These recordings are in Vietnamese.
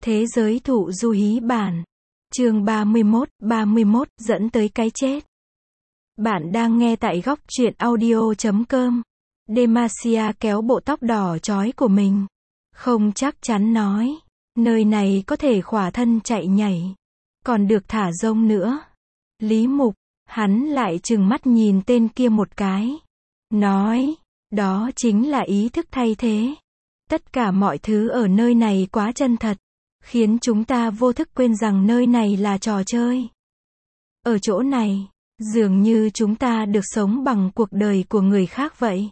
Thế giới thụ du hí bản. Chương 31, dẫn tới cái chết. Bạn đang nghe tại góc truyện audio.com. Demacia kéo bộ tóc đỏ chói của mình. Không chắc chắn nói. Nơi này có thể khỏa thân chạy nhảy. Còn được thả rông nữa. Lý Mục, hắn lại trừng mắt nhìn tên kia một cái. Nói, đó chính là ý thức thay thế. Tất cả mọi thứ ở nơi này quá chân thật. Khiến chúng ta vô thức quên rằng nơi này là trò chơi. Ở chỗ này, dường như chúng ta được sống bằng cuộc đời của người khác vậy.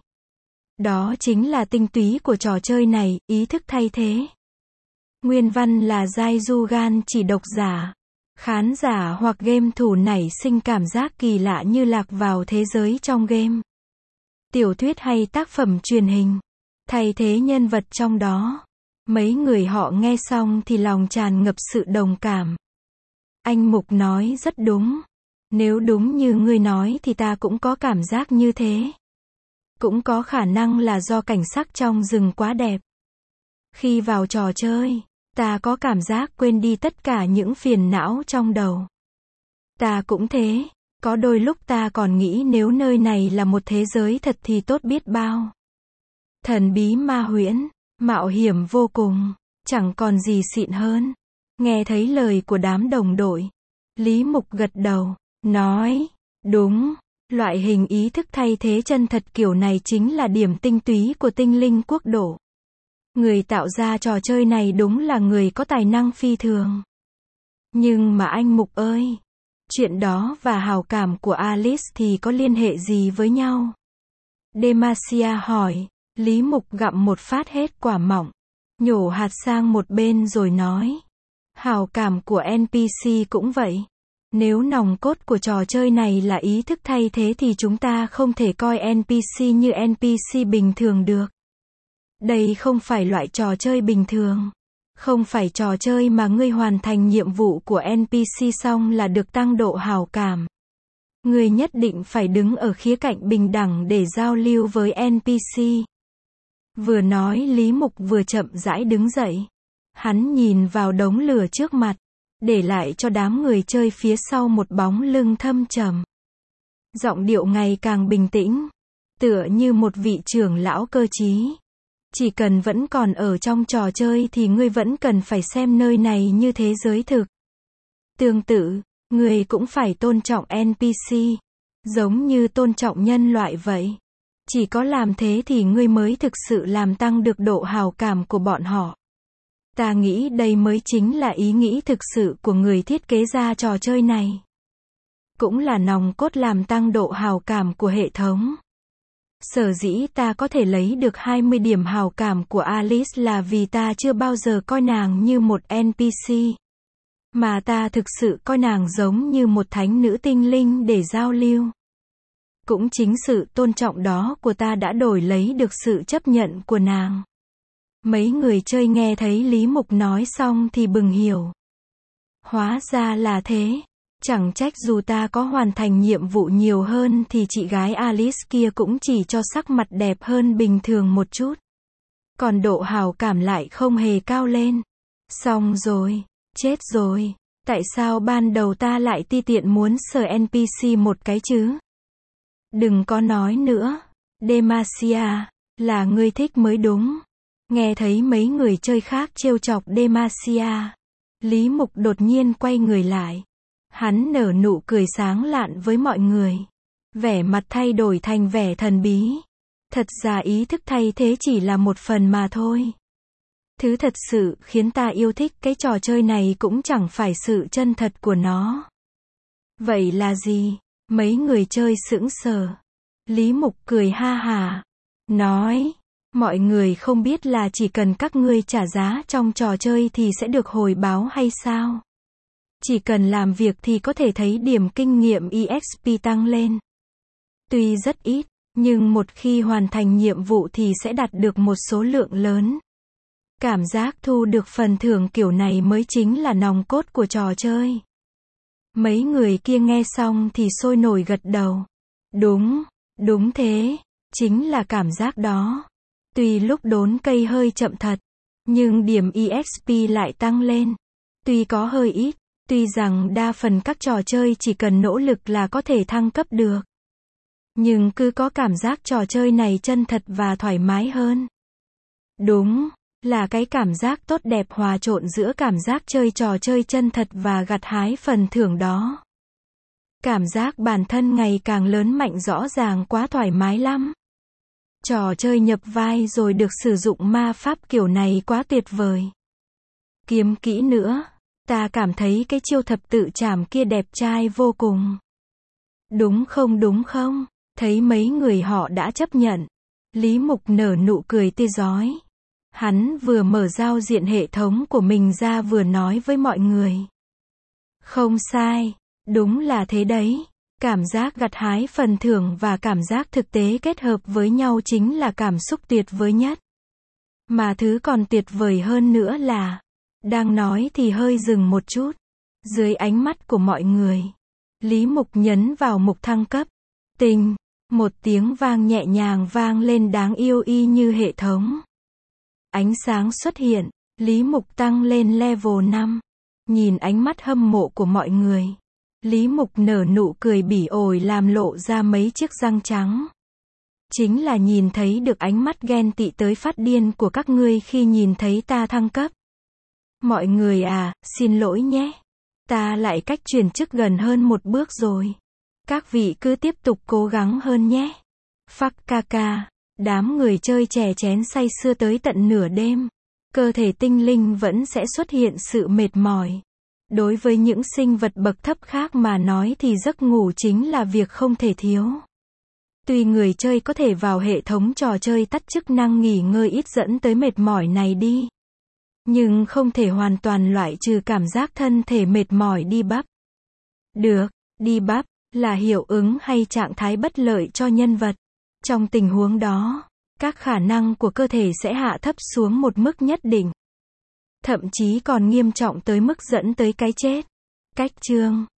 Đó chính là tinh túy của trò chơi này, ý thức thay thế. Nguyên văn là Giai Du Gan chỉ độc giả. Khán giả hoặc game thủ nảy sinh cảm giác kỳ lạ như lạc vào thế giới trong game. Tiểu thuyết hay tác phẩm truyền hình. Thay thế nhân vật trong đó. Mấy người họ nghe xong thì lòng tràn ngập sự đồng cảm. Anh Mục nói rất đúng. Nếu đúng như ngươi nói thì ta cũng có cảm giác như thế. Cũng có khả năng là do cảnh sắc trong rừng quá đẹp. Khi vào trò chơi, ta có cảm giác quên đi tất cả những phiền não trong đầu. Ta cũng thế, có đôi lúc ta còn nghĩ nếu nơi này là một thế giới thật thì tốt biết bao. Thần bí ma huyễn, mạo hiểm vô cùng, chẳng còn gì xịn hơn. Nghe thấy lời của đám đồng đội, Lý Mục gật đầu, nói, đúng, loại hình ý thức thay thế chân thật kiểu này chính là điểm tinh túy của Tinh Linh Quốc độ. Người tạo ra trò chơi này đúng là người có tài năng phi thường. Nhưng mà anh Mục ơi, chuyện đó và hào cảm của Alice thì có liên hệ gì với nhau? Demacia hỏi. Lý Mục gặm một phát hết quả mọng, nhổ hạt sang một bên rồi nói. Hào cảm của NPC cũng vậy. Nếu nòng cốt của trò chơi này là ý thức thay thế thì chúng ta không thể coi NPC như NPC bình thường được. Đây không phải loại trò chơi bình thường. Không phải trò chơi mà ngươi hoàn thành nhiệm vụ của NPC xong là được tăng độ hào cảm. Ngươi nhất định phải đứng ở khía cạnh bình đẳng để giao lưu với NPC. Vừa nói Lý Mục vừa chậm rãi đứng dậy. Hắn nhìn vào đống lửa trước mặt, để lại cho đám người chơi phía sau một bóng lưng thâm trầm. Giọng điệu ngày càng bình tĩnh, tựa như một vị trưởng lão cơ trí. Chỉ cần vẫn còn ở trong trò chơi thì ngươi vẫn cần phải xem nơi này như thế giới thực. Tương tự, ngươi cũng phải tôn trọng NPC, giống như tôn trọng nhân loại vậy. Chỉ có làm thế thì ngươi mới thực sự làm tăng được độ hào cảm của bọn họ. Ta nghĩ đây mới chính là ý nghĩ thực sự của người thiết kế ra trò chơi này. Cũng là nòng cốt làm tăng độ hào cảm của hệ thống. Sở dĩ ta có thể lấy được 20 điểm hào cảm của Alice là vì ta chưa bao giờ coi nàng như một NPC. Mà ta thực sự coi nàng giống như một thánh nữ tinh linh để giao lưu. Cũng chính sự tôn trọng đó của ta đã đổi lấy được sự chấp nhận của nàng. Mấy người chơi nghe thấy Lý Mục nói xong thì bừng hiểu. Hóa ra là thế. Chẳng trách dù ta có hoàn thành nhiệm vụ nhiều hơn thì chị gái Alice kia cũng chỉ cho sắc mặt đẹp hơn bình thường một chút. Còn độ hào cảm lại không hề cao lên. Xong rồi, chết rồi. Tại sao ban đầu ta lại ti tiện muốn sờ NPC một cái chứ? Đừng có nói nữa. Demacia, là ngươi thích mới đúng. Nghe thấy mấy người chơi khác trêu chọc Demacia, Lý Mục đột nhiên quay người lại. Hắn nở nụ cười sáng lạn với mọi người. Vẻ mặt thay đổi thành vẻ thần bí. Thật ra ý thức thay thế chỉ là một phần mà thôi. Thứ thật sự khiến ta yêu thích cái trò chơi này cũng chẳng phải sự chân thật của nó. Vậy là gì? Mấy người chơi sững sờ. Lý Mục cười ha hả. Nói, mọi người không biết là chỉ cần các ngươi trả giá trong trò chơi thì sẽ được hồi báo hay sao? Chỉ cần làm việc thì có thể thấy điểm kinh nghiệm EXP tăng lên. Tuy rất ít, nhưng một khi hoàn thành nhiệm vụ thì sẽ đạt được một số lượng lớn. Cảm giác thu được phần thưởng kiểu này mới chính là nòng cốt của trò chơi. Mấy người kia nghe xong thì sôi nổi gật đầu. Đúng thế, chính là cảm giác đó. Tuy lúc đốn cây hơi chậm thật, Nhưng điểm EXP lại tăng lên. Tuy có hơi ít, tuy rằng đa phần các trò chơi chỉ cần nỗ lực là có thể thăng cấp được. Nhưng cứ có cảm giác trò chơi này chân thật và thoải mái hơn. Đúng, là cái cảm giác tốt đẹp hòa trộn giữa cảm giác chơi trò chơi chân thật và gặt hái phần thưởng đó. Cảm giác bản thân ngày càng lớn mạnh rõ ràng quá thoải mái lắm. Trò chơi nhập vai rồi được sử dụng ma pháp kiểu này quá tuyệt vời. Kiếm kỹ nữa, ta cảm thấy cái chiêu thập tự chảm kia đẹp trai vô cùng. Đúng không? Thấy mấy người họ đã chấp nhận. Lý Mục nở nụ cười tươi rói. Hắn vừa mở giao diện hệ thống của mình ra vừa nói với mọi người. Không sai, đúng là thế đấy. Cảm giác gặt hái phần thưởng và cảm giác thực tế kết hợp với nhau chính là cảm xúc tuyệt vời nhất. Mà thứ còn tuyệt vời hơn nữa là, đang nói thì hơi dừng một chút. Dưới ánh mắt của mọi người, Lý Mục nhấn vào mục thăng cấp. Tình, một tiếng vang nhẹ nhàng vang lên đáng yêu y như hệ thống. Ánh sáng xuất hiện, Lý Mục tăng lên level 5. Nhìn ánh mắt hâm mộ của mọi người, Lý Mục nở nụ cười bỉ ổi làm lộ ra mấy chiếc răng trắng. Chính là nhìn thấy được ánh mắt ghen tị tới phát điên của các ngươi khi nhìn thấy ta thăng cấp. Mọi người à, xin lỗi nhé. Ta lại cách chuyển chức gần hơn một bước rồi. Các vị cứ tiếp tục cố gắng hơn nhé. Phắc ca ca. Đám người chơi chè chén say sưa tới tận nửa đêm. Cơ thể tinh linh vẫn sẽ xuất hiện sự mệt mỏi. Đối với những sinh vật bậc thấp khác mà nói thì giấc ngủ chính là việc không thể thiếu. Tuy người chơi có thể vào hệ thống trò chơi tắt chức năng nghỉ ngơi ít dẫn tới mệt mỏi này đi. Nhưng không thể hoàn toàn loại trừ cảm giác thân thể mệt mỏi debuff. Được, debuff là hiệu ứng hay trạng thái bất lợi cho nhân vật. Trong tình huống đó, các khả năng của cơ thể sẽ hạ thấp xuống một mức nhất định. Thậm chí còn nghiêm trọng tới mức dẫn tới cái chết. Cách chương